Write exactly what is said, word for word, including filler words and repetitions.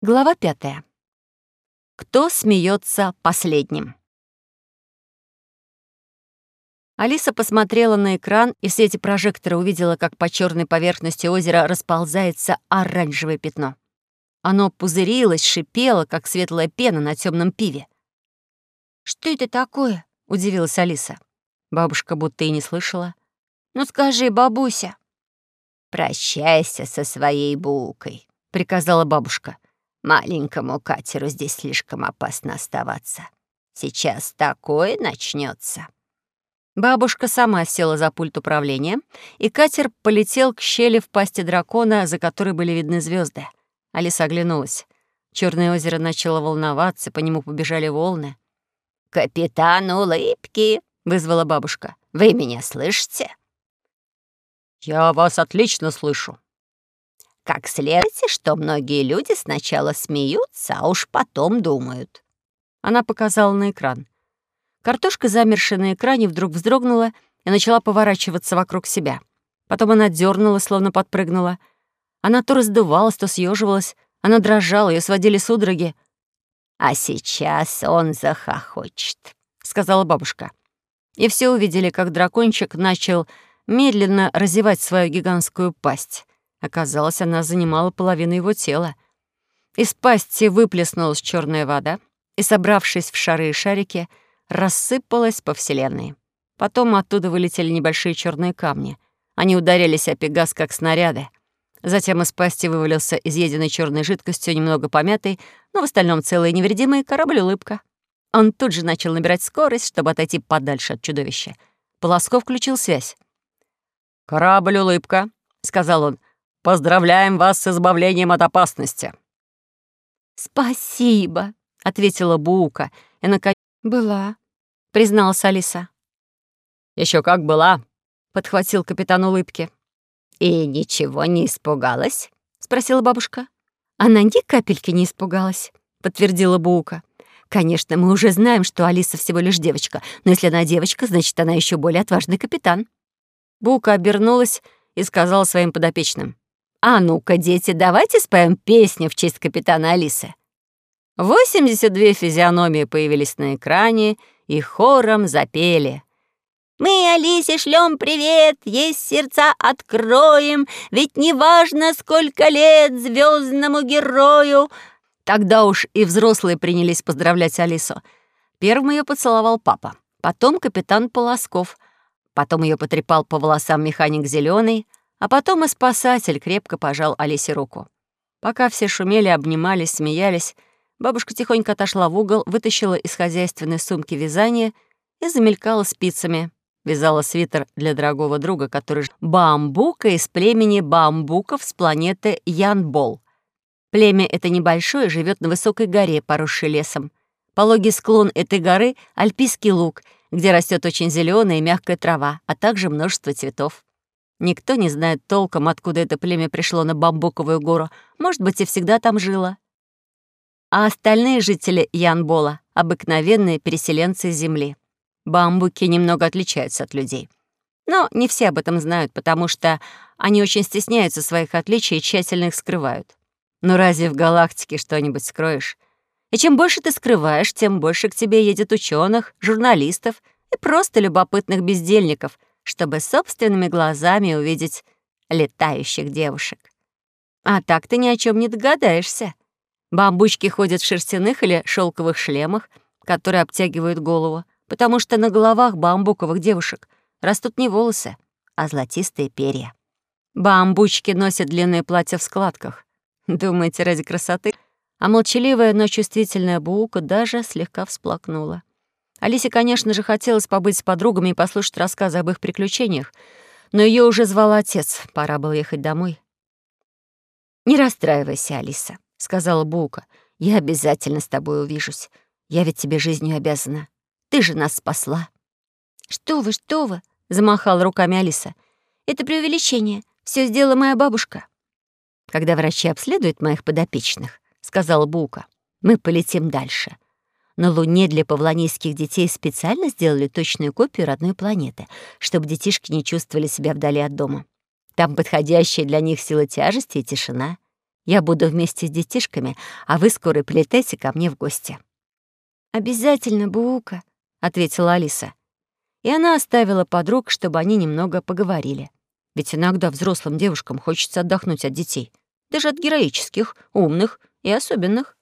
Глава пятая. Кто смеется последним? Алиса посмотрела на экран и в свете прожектора увидела, как по черной поверхности озера расползается оранжевое пятно. Оно пузырилось, шипело, как светлая пена на темном пиве. «Что это такое?» — удивилась Алиса. Бабушка будто и не слышала. «Ну скажи, бабуся». «Прощайся со своей букой», — приказала бабушка. «Маленькому катеру здесь слишком опасно оставаться. Сейчас такое начнется». Бабушка сама села за пульт управления, и катер полетел к щели в пасти дракона, за которой были видны звезды. Алиса оглянулась. Черное озеро начало волноваться, по нему побежали волны. «Капитан Улыбки!» — вызвала бабушка. «Вы меня слышите?» «Я вас отлично слышу». «Как следует, что многие люди сначала смеются, а уж потом думают». Она показала на экран. Картошка, замершая на экране, вдруг вздрогнула и начала поворачиваться вокруг себя. Потом она дернула, словно подпрыгнула. Она то раздувалась, то съеживалась. Она дрожала, ее сводили судороги. «А сейчас он захохочет», — сказала бабушка. И все увидели, как дракончик начал медленно разевать свою гигантскую пасть. Оказалось, она занимала половину его тела. Из пасти выплеснулась черная вода и, собравшись в шары и шарики, рассыпалась по вселенной. Потом оттуда вылетели небольшие черные камни. Они ударились о пегас, как снаряды. Затем из пасти вывалился изъеденный черной жидкостью, немного помятый, но в остальном целый и невредимый корабль «Улыбка». Он тут же начал набирать скорость, чтобы отойти подальше от чудовища. Полосков включил связь. «Корабль «Улыбка», — сказал он, — «поздравляем вас с избавлением от опасности». «Спасибо», — ответила Буука. И, наконец, «Была», — призналась Алиса. Еще как была», — подхватил капитан «Улыбки». «И ничего не испугалась?» — спросила бабушка. «Она ни капельки не испугалась», — подтвердила Буука. «Конечно, мы уже знаем, что Алиса всего лишь девочка, но если она девочка, значит, она еще более отважный капитан». Буука обернулась и сказала своим подопечным: «А ну-ка, дети, давайте споем песню в честь капитана Алисы». восемьдесят две физиономии появились на экране и хором запели: «Мы Алисе шлем привет, есть сердца откроем, ведь неважно, сколько лет звездному герою». Тогда уж и взрослые принялись поздравлять Алису. Первым ее поцеловал папа, потом капитан Полосков, потом ее потрепал по волосам механик Зеленый, а потом и спасатель крепко пожал Алисе руку. Пока все шумели, обнимались, смеялись, бабушка тихонько отошла в угол, вытащила из хозяйственной сумки вязание и замелькала спицами. Вязала свитер для дорогого друга, который бамбука из племени бамбуков с планеты Янбол. Племя это небольшое, живет на высокой горе, поросшей лесом. Пологий склон этой горы — альпийский луг, где растет очень зеленая и мягкая трава, а также множество цветов. Никто не знает толком, откуда это племя пришло на бамбуковую гору, может быть, и всегда там жило. А остальные жители Янбола — обыкновенные переселенцы с земли. Бамбуки немного отличаются от людей. Но не все об этом знают, потому что они очень стесняются своих отличий и тщательно их скрывают. Но разве в галактике что-нибудь скроешь? И чем больше ты скрываешь, тем больше к тебе едет ученых, журналистов и просто любопытных бездельников, чтобы собственными глазами увидеть летающих девушек. А так ты ни о чем не догадаешься. Бамбучки ходят в шерстяных или шелковых шлемах, которые обтягивают голову, потому что на головах бамбуковых девушек растут не волосы, а золотистые перья. Бамбучки носят длинные платья в складках. Думаете, ради красоты? А молчаливая, но чувствительная Буука даже слегка всплакнула. Алисе, конечно же, хотелось побыть с подругами и послушать рассказы об их приключениях, но ее уже звал отец, пора было ехать домой. «Не расстраивайся, Алиса», — сказала Буука. «Я обязательно с тобой увижусь. Я ведь тебе жизнью обязана. Ты же нас спасла». «Что вы, что вы?» — замахала руками Алиса. «Это преувеличение. Все сделала моя бабушка». «Когда врачи обследуют моих подопечных, — сказала Буука, — мы полетим дальше. На Луне для павлонийских детей специально сделали точную копию родной планеты, чтобы детишки не чувствовали себя вдали от дома. Там подходящая для них сила тяжести и тишина. Я буду вместе с детишками, а вы скоро прилетайте ко мне в гости». «Обязательно, Бука», — ответила Алиса. И она оставила подруг, чтобы они немного поговорили. Ведь иногда взрослым девушкам хочется отдохнуть от детей, даже от героических, умных и особенных.